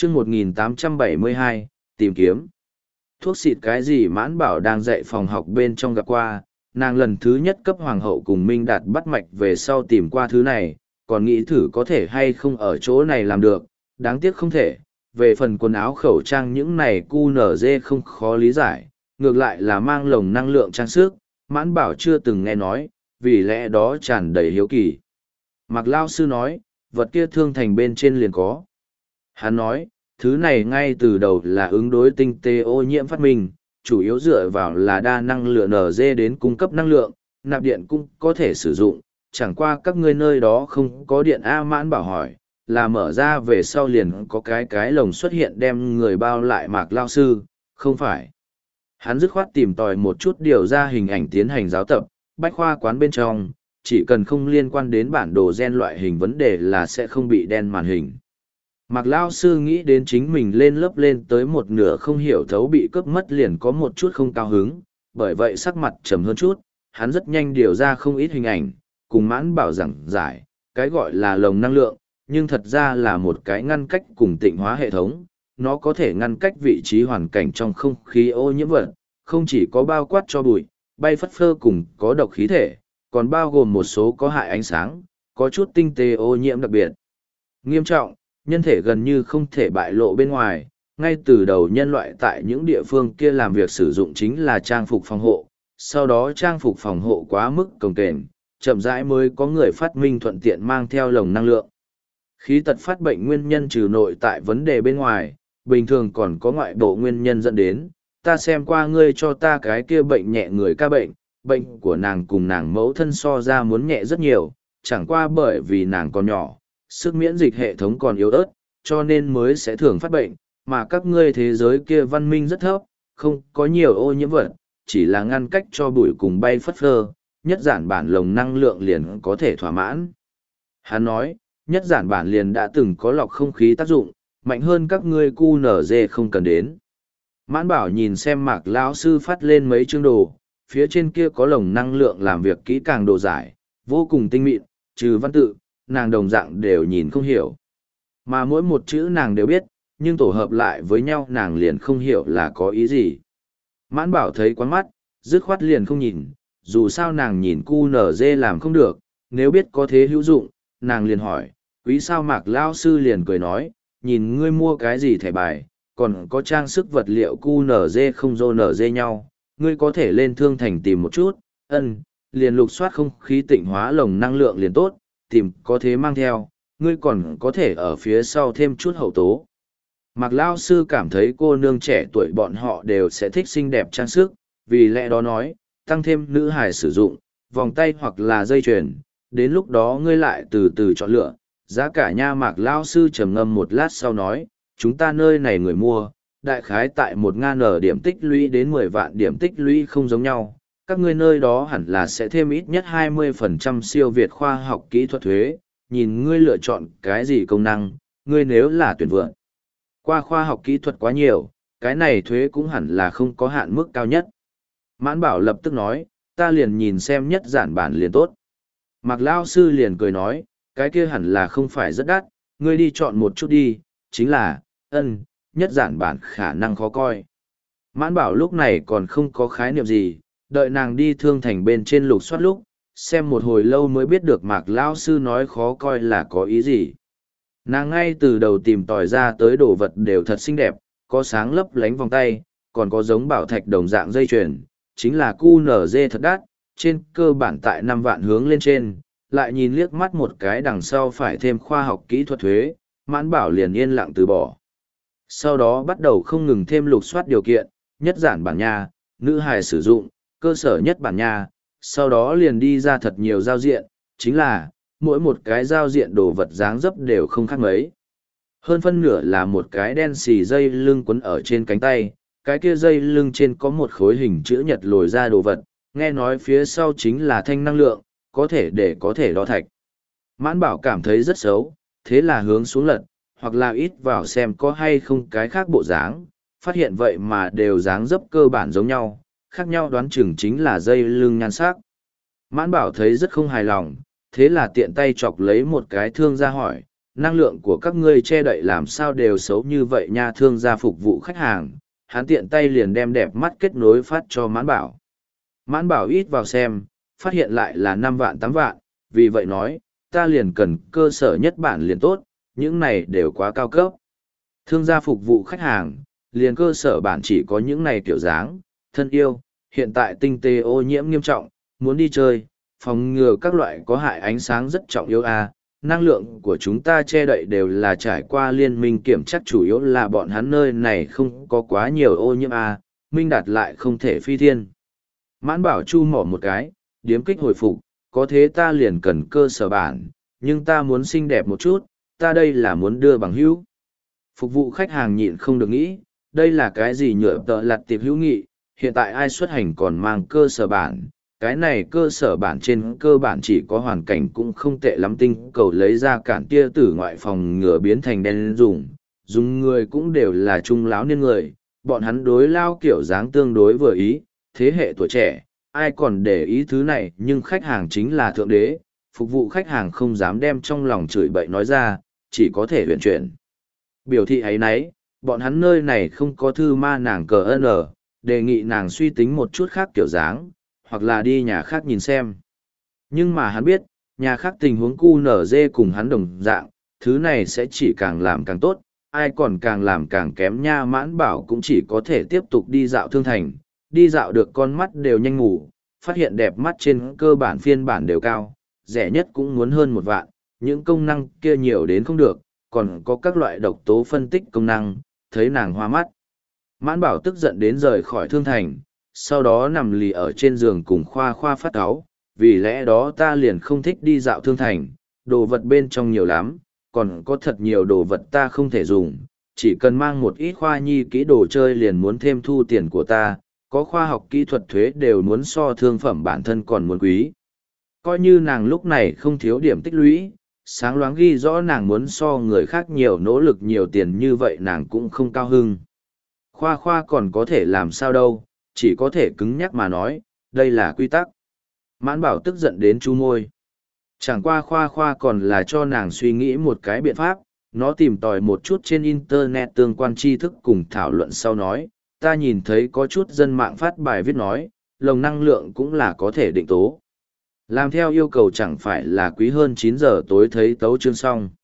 chương 1872, tìm kiếm. Thuốc xịt cái gì Mãn Bảo đang dạy phòng học bên trong gặp qua, nàng lần thứ nhất cấp hoàng hậu cùng Minh Đạt bắt mạch về sau tìm qua thứ này, còn nghĩ thử có thể hay không ở chỗ này làm được, đáng tiếc không thể. Về phần quần áo khẩu trang những này QNZ không khó lý giải, ngược lại là mang lồng năng lượng trang sức, Mãn Bảo chưa từng nghe nói, vì lẽ đó tràn đầy hiếu kỳ. Mạc Lao Sư nói, vật kia thương thành bên trên liền có. Hắn nói, thứ này ngay từ đầu là ứng đối tinh tế ô nhiễm phát minh, chủ yếu dựa vào là đa năng lượng NG đến cung cấp năng lượng, nạp điện cũng có thể sử dụng, chẳng qua các ngươi nơi đó không có điện A. Mãn Bảo hỏi, là mở ra về sau liền có cái lồng xuất hiện đem người bao lại. Mạc Lao Sư, không phải. Hắn dứt khoát tìm tòi một chút điều ra hình ảnh tiến hành giáo tập, bách khoa quán bên trong, chỉ cần không liên quan đến bản đồ gen loại hình vấn đề là sẽ không bị đen màn hình. Mạc Lao Sư nghĩ đến chính mình lên lớp lên tới một nửa không hiểu thấu bị cướp mất liền có một chút không cao hứng, bởi vậy sắc mặt trầm hơn chút, hắn rất nhanh điều ra không ít hình ảnh, cùng Mãn Bảo giảng giải, cái gọi là lồng năng lượng, nhưng thật ra là một cái ngăn cách cùng tịnh hóa hệ thống, nó có thể ngăn cách vị trí hoàn cảnh trong không khí ô nhiễm vật, không chỉ có bao quát cho bụi, bay phất phơ cùng có độc khí thể, còn bao gồm một số có hại ánh sáng, có chút tinh tế ô nhiễm đặc biệt nghiêm trọng, nhân thể gần như không thể bại lộ bên ngoài. Ngay từ đầu nhân loại tại những địa phương kia làm việc sử dụng chính là trang phục phòng hộ, sau đó trang phục phòng hộ quá mức cồng kềnh, chậm rãi mới có người phát minh thuận tiện mang theo lồng năng lượng. Khí tật phát bệnh nguyên nhân trừ nội tại vấn đề bên ngoài, bình thường còn có ngoại bộ nguyên nhân dẫn đến. Ta xem qua ngươi cho ta cái kia bệnh nhẹ người ca bệnh, bệnh của nàng cùng nàng mẫu thân so ra muốn nhẹ rất nhiều, chẳng qua bởi vì nàng còn nhỏ, sức miễn dịch hệ thống còn yếu ớt, cho nên mới sẽ thường phát bệnh, mà các ngươi thế giới kia văn minh rất thấp, không có nhiều ô nhiễm vật, chỉ là ngăn cách cho bụi cùng bay phất phơ, nhất giản bản lồng năng lượng liền có thể thỏa mãn. Hắn nói, nhất giản bản liền đã từng có lọc không khí tác dụng, mạnh hơn các ngươi QNZ không cần đến. Mãn Bảo nhìn xem Mạc Lão Sư phát lên mấy chương đồ, phía trên kia có lồng năng lượng làm việc kỹ càng đồ giải, vô cùng tinh mịn, trừ văn tự, nàng đồng dạng đều nhìn không hiểu. Mà mỗi một chữ nàng đều biết, nhưng tổ hợp lại với nhau nàng liền không hiểu là có ý gì. Mãn Bảo thấy quán mắt, dứt khoát liền không nhìn, dù sao nàng nhìn QNZ làm không được, nếu biết có thế hữu dụng, nàng liền hỏi, quý sao Mạc Lao Sư liền cười nói, nhìn ngươi mua cái gì thẻ bài, còn có trang sức vật liệu QNZ không dô NG nhau, ngươi có thể lên thương thành tìm một chút, liền lục soát không khí tịnh hóa lồng năng lượng liền tốt, tìm có thế mang theo, ngươi còn có thể ở phía sau thêm chút hậu tố. Mạc Lao Sư cảm thấy cô nương trẻ tuổi bọn họ đều sẽ thích xinh đẹp trang sức, vì lẽ đó nói, tăng thêm nữ hài sử dụng, vòng tay hoặc là dây chuyền, đến lúc đó ngươi lại từ từ chọn lựa, giá cả nha. Mạc Lao Sư trầm ngâm một lát sau nói, chúng ta nơi này người mua, đại khái tại 1.000 điểm tích lũy đến 10 vạn điểm tích lũy không giống nhau. Các ngươi nơi đó hẳn là sẽ thêm ít nhất 20% siêu việt khoa học kỹ thuật thuế, nhìn ngươi lựa chọn cái gì công năng, ngươi nếu là tuyển vượt qua khoa học kỹ thuật quá nhiều, cái này thuế cũng hẳn là không có hạn mức cao nhất. Mãn Bảo lập tức nói, ta liền nhìn xem nhất giản bản liền tốt. Mạc Lao Sư liền cười nói, cái kia hẳn là không phải rất đắt, ngươi đi chọn một chút đi, chính là, nhất giản bản khả năng khó coi. Mãn Bảo lúc này còn không có khái niệm gì, đợi nàng đi thương thành bên trên lục soát lúc, xem một hồi lâu mới biết được Mạc Lao Sư nói khó coi là có ý gì. Nàng ngay từ đầu tìm tòi ra tới đồ vật đều thật xinh đẹp, có sáng lấp lánh vòng tay, còn có giống bảo thạch đồng dạng dây chuyền, chính là QNZ thật đắt, trên cơ bản tại 5 vạn hướng lên trên, lại nhìn liếc mắt một cái đằng sau phải thêm khoa học kỹ thuật thuế, Mãn Bảo liền yên lặng từ bỏ. Sau đó bắt đầu không ngừng thêm lục soát điều kiện, nhất giản bản nha, nữ hài sử dụng, cơ sở nhất bản nha, sau đó liền đi ra thật nhiều giao diện, chính là, mỗi một cái giao diện đồ vật dáng dấp đều không khác mấy. Hơn phân nửa là một cái đen xì dây lưng quấn ở trên cánh tay, cái kia dây lưng trên có một khối hình chữ nhật lồi ra đồ vật, nghe nói phía sau chính là thanh năng lượng, có thể đo thạch. Mãn Bảo cảm thấy rất xấu, thế là hướng xuống lật, hoặc là ít vào xem có hay không cái khác bộ dáng, phát hiện vậy mà đều dáng dấp cơ bản giống nhau, khác nhau đoán chừng chính là dây lưng nhan sắc. Mãn Bảo thấy rất không hài lòng, thế là tiện tay chọc lấy một cái thương ra hỏi, năng lượng của các ngươi che đậy làm sao đều xấu như vậy nha. Thương gia phục vụ khách hàng, hắn tiện tay liền đem đẹp mắt kết nối phát cho Mãn Bảo. Mãn Bảo ít vào xem, phát hiện lại là 5 vạn 8 vạn, vì vậy nói, ta liền cần cơ sở nhất bản liền tốt, những này đều quá cao cấp. Thương gia phục vụ khách hàng, liền cơ sở bản chỉ có những này kiểu dáng, thân yêu, hiện tại tinh tế ô nhiễm nghiêm trọng, muốn đi chơi, phòng ngừa các loại có hại ánh sáng rất trọng yếu năng lượng của chúng ta che đậy đều là trải qua liên minh kiểm chắc, chủ yếu là bọn hắn nơi này không có quá nhiều ô nhiễm Minh Đạt lại không thể phi thiên. Mãn Bảo chu mỏ một cái, điếm kích hồi phục, có thế ta liền cần cơ sở bản, nhưng ta muốn xinh đẹp một chút, ta đây là muốn đưa bằng hữu. Phục vụ khách hàng nhịn không được nghĩ, đây là cái gì nhựa tợ lặt tiệp hữu nghị, hiện tại ai xuất hành còn mang cơ sở bản, cái này cơ sở bản trên cơ bản chỉ có hoàn cảnh cũng không tệ lắm, tinh cầu lấy ra cản tia tử ngoại phòng ngừa biến thành đen dùng người cũng đều là trung láo niên người, bọn hắn đối lao kiểu dáng tương đối vừa ý, thế hệ tuổi trẻ, ai còn để ý thứ này, nhưng khách hàng chính là thượng đế, phục vụ khách hàng không dám đem trong lòng chửi bậy nói ra, chỉ có thể huyền chuyển. Biểu thị ấy nấy, bọn hắn nơi này không có thư ma nàng cờ n, đề nghị nàng suy tính một chút khác kiểu dáng, hoặc là đi nhà khác nhìn xem. Nhưng mà hắn biết, nhà khác tình huống QNZ cùng hắn đồng dạng, thứ này sẽ chỉ càng làm càng tốt, ai còn càng làm càng kém nha. Mãn Bảo cũng chỉ có thể tiếp tục đi dạo thương thành, đi dạo được con mắt đều nhanh ngủ, phát hiện đẹp mắt trên cơ bản phiên bản đều cao, rẻ nhất cũng muốn hơn 1 vạn, những công năng kia nhiều đến không được, còn có các loại độc tố phân tích công năng, thấy nàng hoa mắt. Mãn Bảo tức giận đến rời khỏi thương thành, sau đó nằm lì ở trên giường cùng Khoa Khoa phát cáu, vì lẽ đó ta liền không thích đi dạo thương thành, đồ vật bên trong nhiều lắm, còn có thật nhiều đồ vật ta không thể dùng, chỉ cần mang một ít khoa nhi kỹ đồ chơi liền muốn thêm thu tiền của ta, có khoa học kỹ thuật thuế đều muốn so thương phẩm bản thân còn muốn quý. Coi như nàng lúc này không thiếu điểm tích lũy, sáng loáng ghi rõ nàng muốn so người khác nhiều nỗ lực nhiều tiền như vậy nàng cũng không cao hưng. Khoa Khoa còn có thể làm sao đâu, chỉ có thể cứng nhắc mà nói, đây là quy tắc. Mãn Bảo tức giận đến chu môi. Chẳng qua Khoa Khoa còn là cho nàng suy nghĩ một cái biện pháp, nó tìm tòi một chút trên internet tương quan tri thức cùng thảo luận sau nói, ta nhìn thấy có chút dân mạng phát bài viết nói, lồng năng lượng cũng là có thể định tố. Làm theo yêu cầu chẳng phải là quý hơn 9 giờ tối thấy tấu chương xong.